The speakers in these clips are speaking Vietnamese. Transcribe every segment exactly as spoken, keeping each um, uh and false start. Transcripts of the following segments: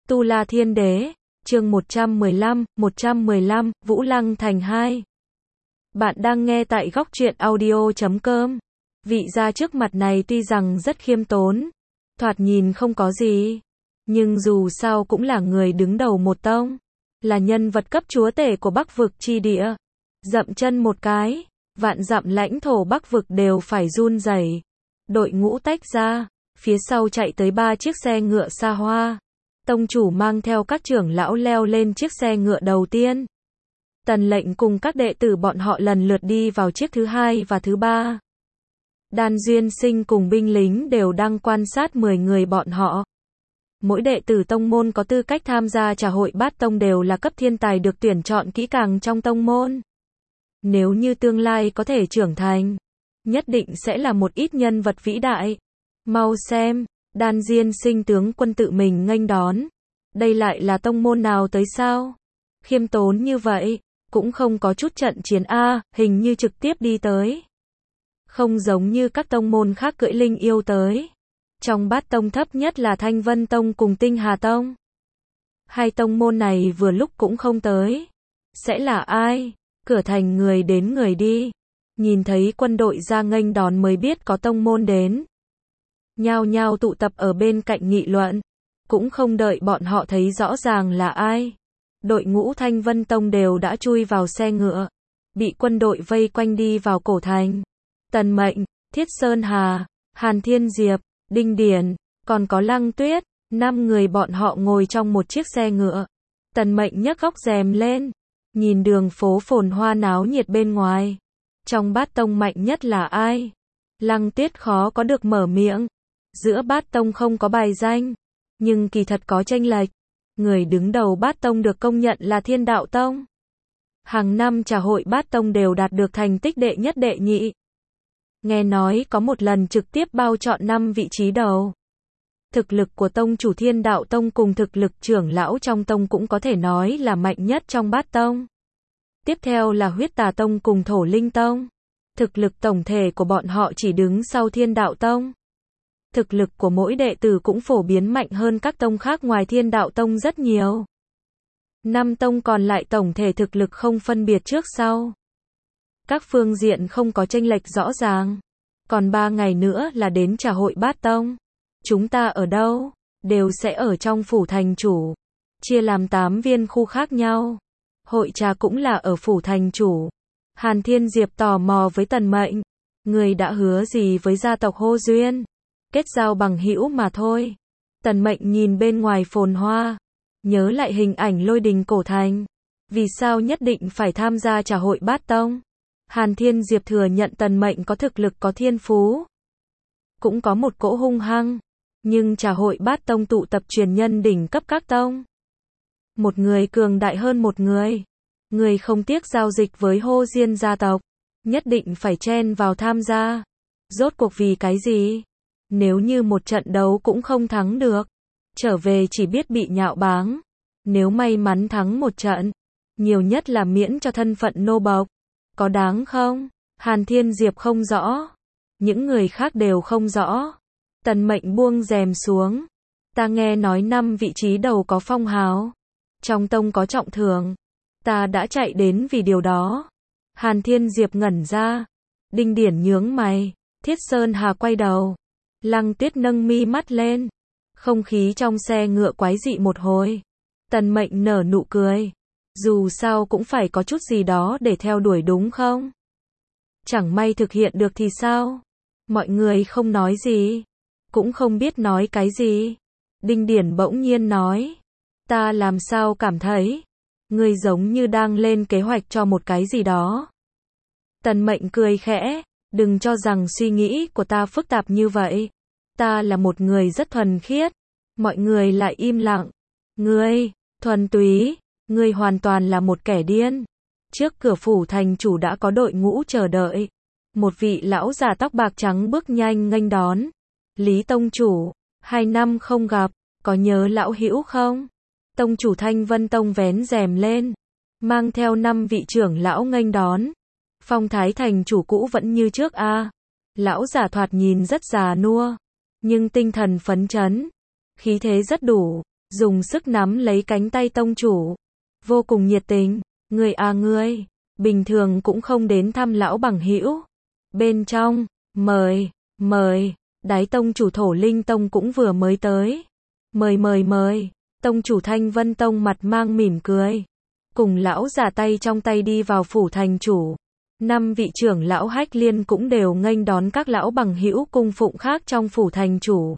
Tu La Thiên Đế, chương một trăm mười lăm, một trăm mười lăm, Vũ Lăng Thành hai. Bạn đang nghe tại góc truyện audio chấm com. Vị gia trước mặt này tuy rằng rất khiêm tốn, thoạt nhìn không có gì, nhưng dù sao cũng là người đứng đầu một tông, là nhân vật cấp chúa tể của Bắc vực chi địa. Dậm chân một cái, vạn dặm lãnh thổ Bắc vực đều phải run rẩy. Đội ngũ tách ra, phía sau chạy tới ba chiếc xe ngựa xa hoa. Tông chủ mang theo các trưởng lão leo lên chiếc xe ngựa đầu tiên. Tần lệnh cùng các đệ tử bọn họ lần lượt đi vào chiếc thứ hai và thứ ba. Đan Duyên Sinh cùng binh lính đều đang quan sát mười người bọn họ. Mỗi đệ tử tông môn có tư cách tham gia trà hội bát tông đều là cấp thiên tài được tuyển chọn kỹ càng trong tông môn. Nếu như tương lai có thể trưởng thành, nhất định sẽ là một ít nhân vật vĩ đại. Mau xem, Đan Duyên Sinh tướng quân tự mình nghênh đón. Đây lại là tông môn nào tới sao? Khiêm tốn như vậy, cũng không có chút trận chiến a, hình như trực tiếp đi tới. Không giống như các tông môn khác cưỡi linh yêu tới. Trong bát tông thấp nhất là Thanh Vân Tông cùng Tinh Hà Tông. Hai tông môn này vừa lúc cũng không tới. Sẽ là ai? Cửa thành người đến người đi. Nhìn thấy quân đội ra nghênh đón mới biết có tông môn đến. Nhao nhao tụ tập ở bên cạnh nghị luận. Cũng không đợi bọn họ thấy rõ ràng là ai. Đội ngũ Thanh Vân Tông đều đã chui vào xe ngựa. Bị quân đội vây quanh đi vào cổ thành. Tần Mệnh, Thiết Sơn Hà, Hàn Thiên Diệp, Đinh Điển, còn có Lăng Tuyết. Năm người bọn họ ngồi trong một chiếc xe ngựa. Tần Mệnh nhấc góc rèm lên. Nhìn đường phố phồn hoa náo nhiệt bên ngoài. Trong bát tông mạnh nhất là ai? Lăng Tuyết khó có được mở miệng. Giữa bát tông không có bài danh, nhưng kỳ thật có chênh lệch. Người đứng đầu bát tông được công nhận là Thiên Đạo Tông. Hàng năm trà hội bát tông đều đạt được thành tích đệ nhất đệ nhị. Nghe nói có một lần trực tiếp bao chọn năm vị trí đầu. Thực lực của tông chủ Thiên Đạo Tông cùng thực lực trưởng lão trong tông cũng có thể nói là mạnh nhất trong bát tông. Tiếp theo là Huyết Tà Tông cùng Thổ Linh Tông. Thực lực tổng thể của bọn họ chỉ đứng sau Thiên Đạo Tông. Thực lực của mỗi đệ tử cũng phổ biến mạnh hơn các tông khác ngoài Thiên Đạo Tông rất nhiều. Năm tông còn lại tổng thể thực lực không phân biệt trước sau. Các phương diện không có chênh lệch rõ ràng. Còn ba ngày nữa là đến trà hội bát tông. Chúng ta ở đâu? Đều sẽ ở trong phủ thành chủ. Chia làm tám viên khu khác nhau. Hội trà cũng là ở phủ thành chủ. Hàn Thiên Diệp tò mò với Tần Mệnh. Người đã hứa gì với gia tộc Hô Duyên? Kết giao bằng hữu mà thôi. Tần Mệnh nhìn bên ngoài phồn hoa. Nhớ lại hình ảnh lôi đình cổ thành. Vì sao nhất định phải tham gia trà hội bát tông? Hàn Thiên Diệp thừa nhận Tần Mệnh có thực lực có thiên phú. Cũng có một cỗ hung hăng. Nhưng trà hội bát tông tụ tập truyền nhân đỉnh cấp các tông. Một người cường đại hơn một người. Người không tiếc giao dịch với Hô Diên gia tộc. Nhất định phải chen vào tham gia. Rốt cuộc vì cái gì? Nếu như một trận đấu cũng không thắng được. Trở về chỉ biết bị nhạo báng. Nếu may mắn thắng một trận. Nhiều nhất là miễn cho thân phận nô bộc. Có đáng không? Hàn Thiên Diệp không rõ. Những người khác đều không rõ. Tần Mệnh buông rèm xuống. Ta nghe nói năm vị trí đầu có phong hào. Trong tông có trọng thưởng. Ta đã chạy đến vì điều đó. Hàn Thiên Diệp ngẩn ra. Đinh Điển nhướng mày. Thiết Sơn Hà quay đầu. Lăng Tuyết nâng mi mắt lên. Không khí trong xe ngựa quái dị một hồi. Tần Mệnh nở nụ cười. Dù sao cũng phải có chút gì đó để theo đuổi đúng không? Chẳng may thực hiện được thì sao? Mọi người không nói gì. Cũng không biết nói cái gì. Đinh Điển bỗng nhiên nói. Ta làm sao cảm thấy. Ngươi giống như đang lên kế hoạch cho một cái gì đó. Tần Mệnh cười khẽ. Đừng cho rằng suy nghĩ của ta phức tạp như vậy. Ta là một người rất thuần khiết. Mọi người lại im lặng. Ngươi, thuần túy, ngươi hoàn toàn là một kẻ điên. Trước cửa phủ thành chủ đã có đội ngũ chờ đợi. Một vị lão già tóc bạc trắng bước nhanh nghênh đón. Lý tông chủ, hai năm không gặp, có nhớ lão hữu không? Tông chủ Thanh Vân Tông vén rèm lên. Mang theo năm vị trưởng lão nghênh đón. Phong thái thành chủ cũ vẫn như trước a. À. Lão giả thoạt nhìn rất già nua, nhưng tinh thần phấn chấn, khí thế rất đủ. dùng sức nắm lấy cánh tay tông chủ, vô cùng nhiệt tình, "Ngươi à ngươi, bình thường cũng không đến thăm lão bằng hữu. Bên trong, mời, mời." Đái tông chủ Thổ Linh Tông cũng vừa mới tới. "Mời mời mời." Tông chủ Thanh Vân Tông mặt mang mỉm cười, cùng lão giả tay trong tay đi vào phủ thành chủ. Năm vị trưởng lão Hách Liên cũng đều nghênh đón các lão bằng hữu cung phụng khác trong phủ thành chủ.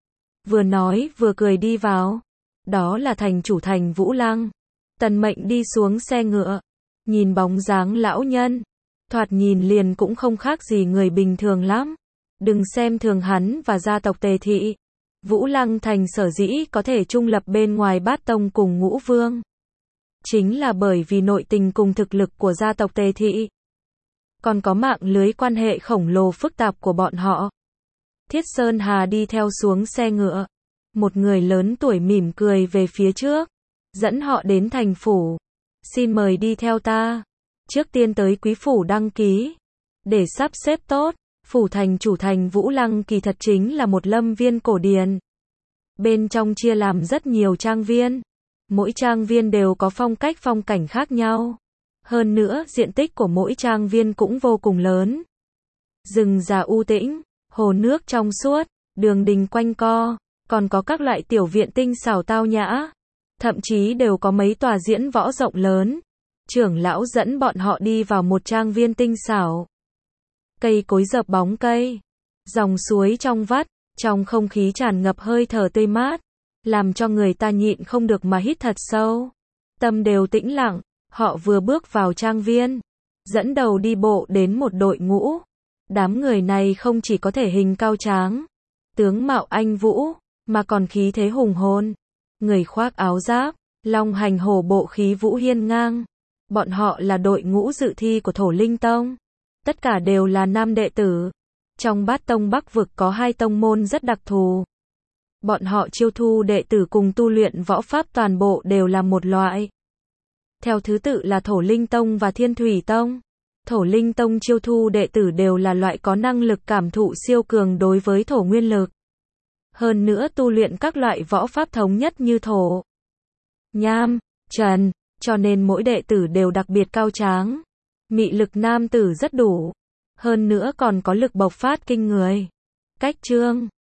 Vừa nói vừa cười đi vào. Đó là thành chủ thành Vũ Lăng. Tần Mệnh đi xuống xe ngựa, nhìn bóng dáng lão nhân, thoạt nhìn liền cũng không khác gì người bình thường lắm. Đừng xem thường hắn và gia tộc Tề Thị. Vũ Lăng Thành sở dĩ có thể trung lập bên ngoài Bát Tông cùng Ngũ Vương, chính là bởi vì nội tình cùng thực lực của gia tộc Tề Thị, còn có mạng lưới quan hệ khổng lồ phức tạp của bọn họ. Thiết Sơn Hà đi theo xuống xe ngựa. Một người lớn tuổi mỉm cười về phía trước, dẫn họ đến thành phủ. "Xin mời đi theo ta. Trước tiên tới quý phủ đăng ký, để sắp xếp tốt." Phủ thành chủ thành Vũ Lăng kỳ thật chính là một lâm viên cổ điển. Bên trong chia làm rất nhiều trang viên. Mỗi trang viên đều có phong cách phong cảnh khác nhau. Hơn nữa, diện tích của mỗi trang viên cũng vô cùng lớn. Rừng già u tĩnh, hồ nước trong suốt, đường đình quanh co, còn có các loại tiểu viện tinh xảo tao nhã. Thậm chí đều có mấy tòa diễn võ rộng lớn. Trưởng lão dẫn bọn họ đi vào một trang viên tinh xảo. Cây cối dợp bóng cây, dòng suối trong vắt, trong không khí tràn ngập hơi thở tươi mát, làm cho người ta nhịn không được mà hít thật sâu. Tâm đều tĩnh lặng, họ vừa bước vào trang viên, dẫn đầu đi bộ đến một đội ngũ. Đám người này không chỉ có thể hình cao tráng, tướng mạo anh vũ, mà còn khí thế hùng hồn. Người khoác áo giáp, long hành hổ bộ khí vũ hiên ngang. Bọn họ là đội ngũ dự thi của Thổ Linh Tông. Tất cả đều là nam đệ tử. Trong Bát Tông Bắc vực có hai tông môn rất đặc thù. Bọn họ chiêu thu đệ tử cùng tu luyện võ pháp toàn bộ đều là một loại. Theo thứ tự là Thổ Linh Tông và Thiên Thủy Tông. Thổ Linh Tông chiêu thu đệ tử đều là loại có năng lực cảm thụ siêu cường đối với thổ nguyên lực. Hơn nữa tu luyện các loại võ pháp thống nhất như thổ, nham, trần, cho nên mỗi đệ tử đều đặc biệt cao tráng. Mị lực nam tử rất đủ. Hơn nữa còn có lực bộc phát kinh người. Cách chương